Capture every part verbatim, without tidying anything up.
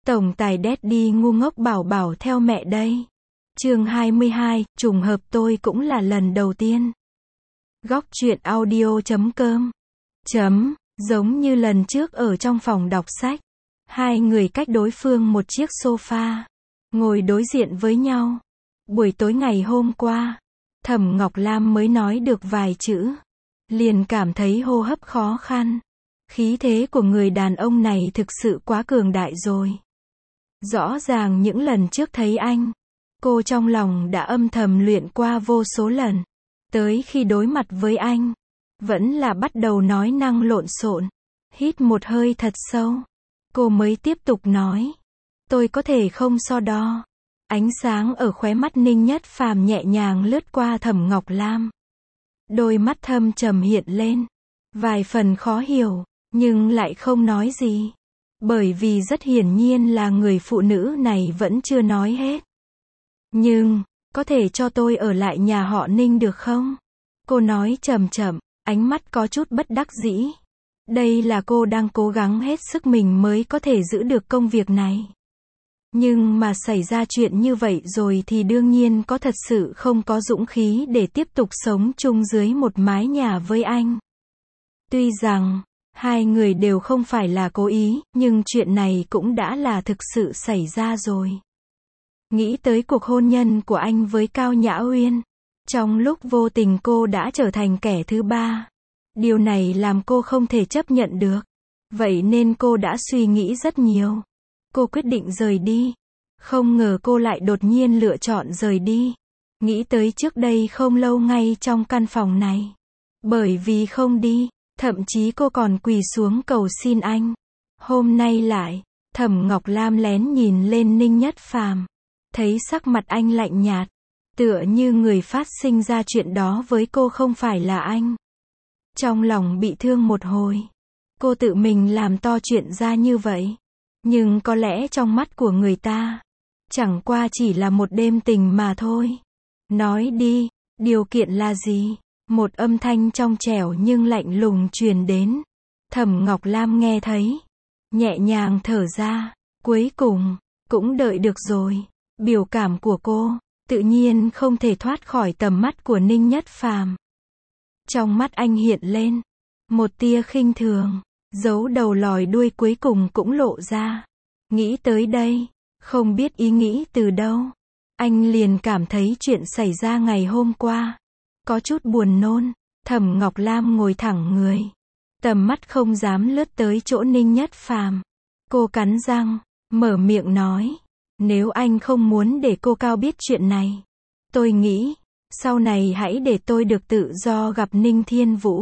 Tổng tài Daddy ngu ngốc bảo bảo theo mẹ đây. Chương hai mươi hai, trùng hợp tôi cũng là lần đầu tiên. Góc truyện audio chấm com. Chấm, giống như lần trước ở trong phòng đọc sách. Hai người cách đối phương một chiếc sofa. Ngồi đối diện với nhau. Buổi tối ngày hôm qua, Thẩm Ngọc Lam mới nói được vài chữ. Liền cảm thấy hô hấp khó khăn. Khí thế của người đàn ông này thực sự quá cường đại rồi. Rõ ràng những lần trước thấy anh, cô trong lòng đã âm thầm luyện qua vô số lần. Tới khi đối mặt với anh, vẫn là bắt đầu nói năng lộn xộn. Hít một hơi thật sâu, cô mới tiếp tục nói. Tôi có thể không so đo. Ánh sáng ở khóe mắt Ninh Nhất Phàm nhẹ nhàng lướt qua Thẩm Ngọc Lam. Đôi mắt thâm trầm hiện lên. Vài phần khó hiểu, nhưng lại không nói gì. Bởi vì rất hiển nhiên là người phụ nữ này vẫn chưa nói hết. Nhưng, có thể cho tôi ở lại nhà họ Ninh được không? Cô nói chậm chậm, ánh mắt có chút bất đắc dĩ. Đây là cô đang cố gắng hết sức mình mới có thể giữ được công việc này. Nhưng mà xảy ra chuyện như vậy rồi thì đương nhiên có thật sự không có dũng khí để tiếp tục sống chung dưới một mái nhà với anh. Tuy rằng, hai người đều không phải là cố ý, nhưng chuyện này cũng đã là thực sự xảy ra rồi. Nghĩ tới cuộc hôn nhân của anh với Cao Nhã Uyên. Trong lúc vô tình cô đã trở thành kẻ thứ ba. Điều này làm cô không thể chấp nhận được. Vậy nên cô đã suy nghĩ rất nhiều. Cô quyết định rời đi. Không ngờ cô lại đột nhiên lựa chọn rời đi. Nghĩ tới trước đây không lâu ngay trong căn phòng này. Bởi vì không đi, thậm chí cô còn quỳ xuống cầu xin anh. Hôm nay lại, Thẩm Ngọc Lam lén nhìn lên Ninh Nhất Phàm. Thấy sắc mặt anh lạnh nhạt. Tựa như người phát sinh ra chuyện đó với cô không phải là anh. Trong lòng bị thương một hồi. Cô tự mình làm to chuyện ra như vậy. Nhưng có lẽ trong mắt của người ta, chẳng qua chỉ là một đêm tình mà thôi. Nói đi, điều kiện là gì? Một âm thanh trong trẻo nhưng lạnh lùng truyền đến. Thẩm Ngọc Lam nghe thấy, nhẹ nhàng thở ra. Cuối cùng, cũng đợi được rồi. Biểu cảm của cô, tự nhiên không thể thoát khỏi tầm mắt của Ninh Nhất Phàm. Trong mắt anh hiện lên một tia khinh thường, giấu đầu lòi đuôi cuối cùng cũng lộ ra. Nghĩ tới đây, không biết ý nghĩ từ đâu, anh liền cảm thấy chuyện xảy ra ngày hôm qua có chút buồn nôn. Thẩm Ngọc Lam ngồi thẳng người, tầm mắt không dám lướt tới chỗ Ninh Nhất Phàm. Cô cắn răng, mở miệng nói. Nếu anh không muốn để cô Cao biết chuyện này, tôi nghĩ, sau này hãy để tôi được tự do gặp Ninh Thiên Vũ.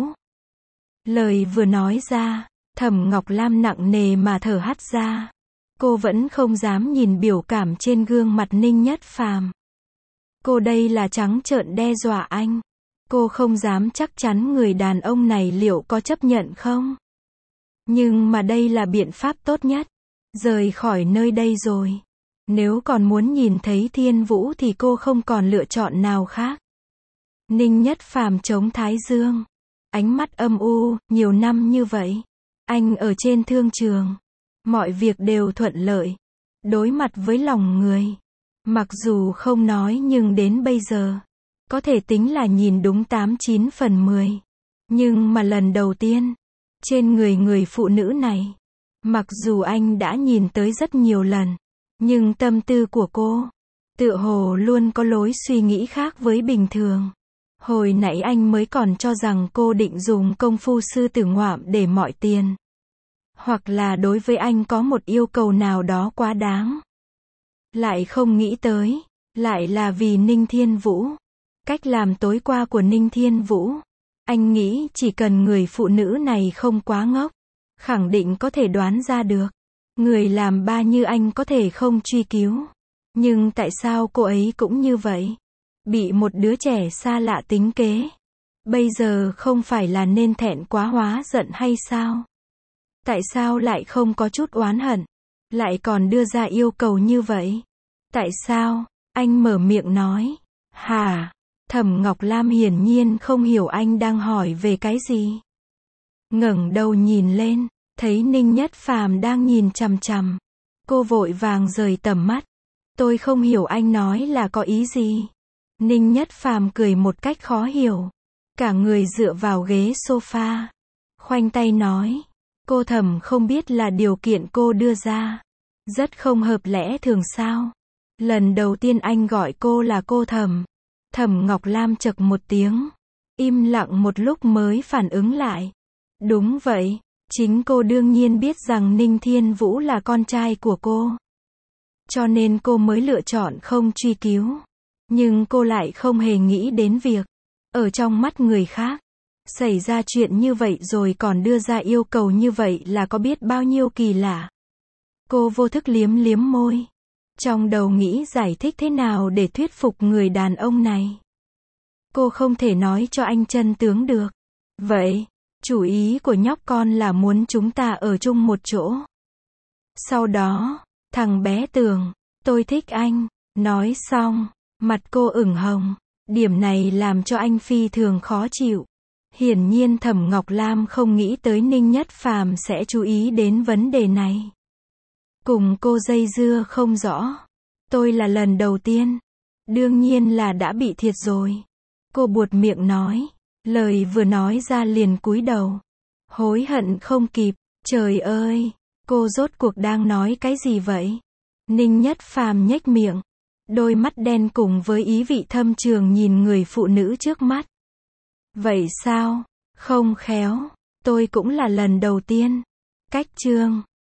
Lời vừa nói ra, Thẩm Ngọc Lam nặng nề mà thở hắt ra. Cô vẫn không dám nhìn biểu cảm trên gương mặt Ninh Nhất Phàm. Cô đây là trắng trợn đe dọa anh. Cô không dám chắc chắn người đàn ông này liệu có chấp nhận không. Nhưng mà đây là biện pháp tốt nhất. Rời khỏi nơi đây rồi. Nếu còn muốn nhìn thấy Thiên Vũ thì cô không còn lựa chọn nào khác. Ninh Nhất Phàm chống thái dương. Ánh mắt âm u, nhiều năm như vậy. Anh ở trên thương trường. Mọi việc đều thuận lợi. Đối mặt với lòng người. Mặc dù không nói nhưng đến bây giờ, có thể tính là nhìn đúng tám chín phần mười. Nhưng mà lần đầu tiên, trên người người phụ nữ này, mặc dù anh đã nhìn tới rất nhiều lần, nhưng tâm tư của cô, tựa hồ luôn có lối suy nghĩ khác với bình thường. Hồi nãy anh mới còn cho rằng cô định dùng công phu sư tử ngoạm để mọi tiền. Hoặc là đối với anh có một yêu cầu nào đó quá đáng. Lại không nghĩ tới, lại là vì Ninh Thiên Vũ. Cách làm tối qua của Ninh Thiên Vũ, anh nghĩ chỉ cần người phụ nữ này không quá ngốc, khẳng định có thể đoán ra được. Người làm ba như anh có thể không truy cứu. Nhưng tại sao cô ấy cũng như vậy? Bị một đứa trẻ xa lạ tính kế. Bây giờ không phải là nên thẹn quá hóa giận hay sao? Tại sao lại không có chút oán hận? Lại còn đưa ra yêu cầu như vậy? Tại sao? Anh mở miệng nói. Hả? Thẩm Ngọc Lam hiển nhiên không hiểu anh đang hỏi về cái gì. Ngẩng đầu nhìn lên, thấy Ninh Nhất Phàm đang nhìn chằm chằm. Cô vội vàng rời tầm mắt. Tôi không hiểu anh nói là có ý gì. Ninh Nhất Phàm cười một cách khó hiểu. Cả người dựa vào ghế sofa. Khoanh tay nói. Cô Thẩm không biết là điều kiện cô đưa ra. Rất không hợp lẽ thường sao. Lần đầu tiên anh gọi cô là cô Thẩm. Thẩm Ngọc Lam chậc một tiếng. Im lặng một lúc mới phản ứng lại. Đúng vậy. Chính cô đương nhiên biết rằng Ninh Thiên Vũ là con trai của cô. Cho nên cô mới lựa chọn không truy cứu. Nhưng cô lại không hề nghĩ đến việc, ở trong mắt người khác, xảy ra chuyện như vậy rồi còn đưa ra yêu cầu như vậy là có biết bao nhiêu kỳ lạ. Cô vô thức liếm liếm môi. Trong đầu nghĩ giải thích thế nào để thuyết phục người đàn ông này. Cô không thể nói cho anh chân tướng được. Vậy, chủ ý của nhóc con là muốn chúng ta ở chung một chỗ. Sau đó, thằng bé Tường, tôi thích anh. Nói xong, mặt cô ửng hồng. Điểm này làm cho anh phi thường khó chịu. Hiển nhiên Thẩm Ngọc Lam không nghĩ tới Ninh Nhất Phàm sẽ chú ý đến vấn đề này. Cùng cô dây dưa không rõ. Tôi là lần đầu tiên. Đương nhiên là đã bị thiệt rồi. Cô buột miệng nói. Lời vừa nói ra liền cúi đầu. Hối hận không kịp. Trời ơi, cô rốt cuộc đang nói cái gì vậy? Ninh Nhất Phàm nhếch miệng. Đôi mắt đen cùng với ý vị thâm trường nhìn người phụ nữ trước mắt. Vậy sao? Không khéo. Tôi cũng là lần đầu tiên. Cách chương.